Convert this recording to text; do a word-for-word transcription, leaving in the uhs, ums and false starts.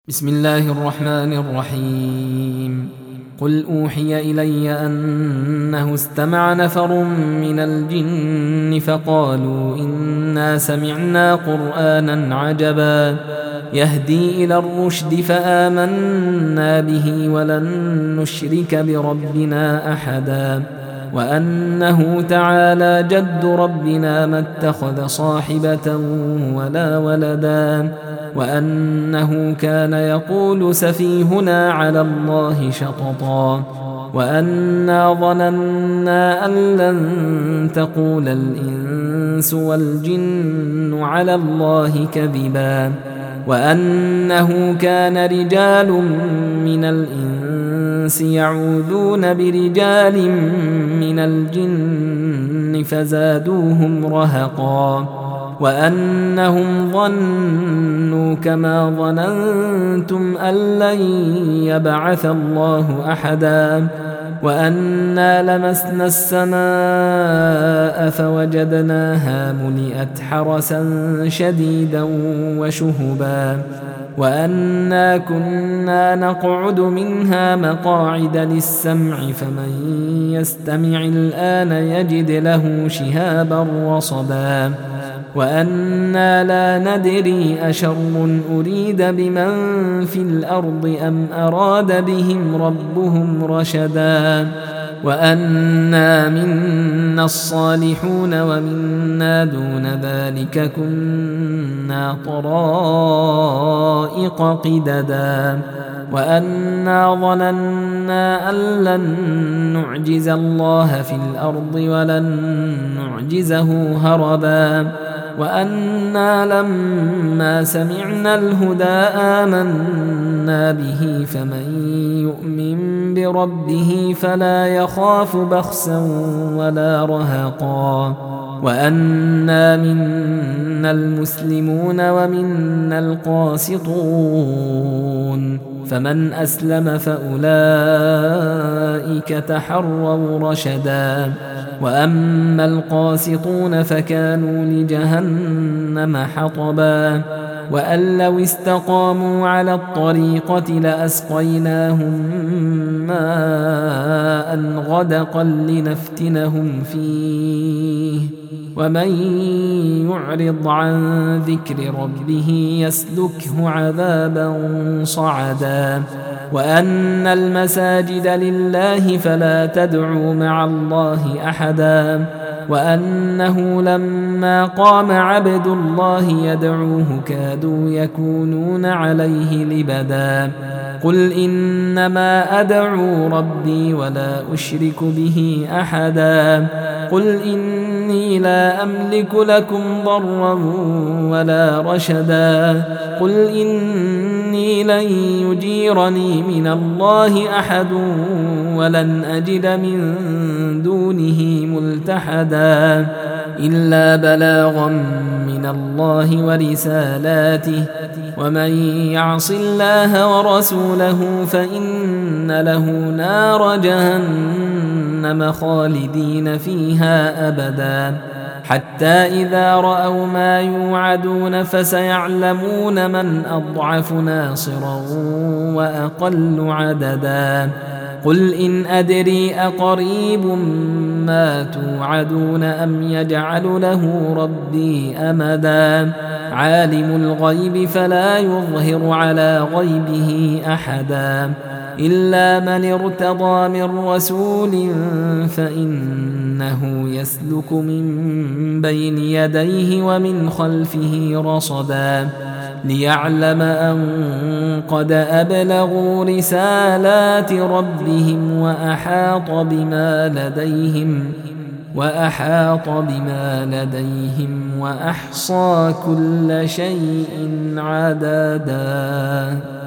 بسم الله الرحمن الرحيم. قل أوحي إلي أنه استمع نفر من الجن فقالوا إنا سمعنا قرآنا عجبا يهدي إلى الرشد فآمنا به ولن نشرك بربنا أحدا وأنه تعالى جد ربنا ما اتخذ صاحبة ولا ولدا وأنه كان يقول سفيهنا على الله شططا وأنا ظننا أن لن تقول الإنس والجن على الله كذبا وأنه كان رجال من الإنس يعوذون برجال من الجن فزادوهم رهقا وأنهم ظنوا كما ظننتم أن لن يبعث الله أحدا وأنا لمسنا السماء فوجدناها ملئت حرسا شديدا وشهبا وأنا كنا نقعد منها مقاعد للسمع فمن يستمع الآن يجد له شهابا رصدا وأنا لا ندري أشر أريد بمن في الأرض أم أراد بهم ربهم رشدا وأنا منا الصالحون ومنا دون ذلك كنا طرائق قددا وأنا ظننا أن لن نعجز الله في الأرض ولن نعجزه هربا وأنا لما سمعنا الهدى آمنا به فمن يؤمن بربه فلا يخاف بخسا ولا رهقا وأنا منا المسلمون ومنا القاسطون فمن أسلم فأولئك تحروا رشدا وأما القاسطون فكانوا لجهنم حطبا وأن لو استقاموا على الطريقة لأسقيناهم ماء غدقا لنفتنهم فيه ومن يعرض عن ذكر ربه يسلكه عذابا صعدا وأن المساجد لله فلا تدعوا مع الله أحدا وأنه لما قام عبد الله يدعوه كادوا يكونون عليه لبدا قل إنما أدعو ربي ولا أشرك به أحدا قل إني لا أملك لكم ضرا ولا رشدا قل إني لن يجيرني من الله أحد ولن أجد من دونه ملتحدا إلا بلاغا من الله ورسالاته ومن يعص الله ورسوله فإن له نار جهنم خالدين فيها أبدا حتى إذا رأوا ما يوعدون فسيعلمون من أضعف ناصرا وأقل عددا قل إن أدري أقريب ما توعدون أم يجعل له ربي أمدا عالم الغيب فلا يظهر على غيبه أحدا إلا من ارتضى من رسول فإنه يسلك من بين يديه ومن خلفه رصدا ليعلم أن قد أبلغوا رسالات ربهم وأحاط بما لديهم وأحاط بما لديهم وأحصى كل شيء عددا.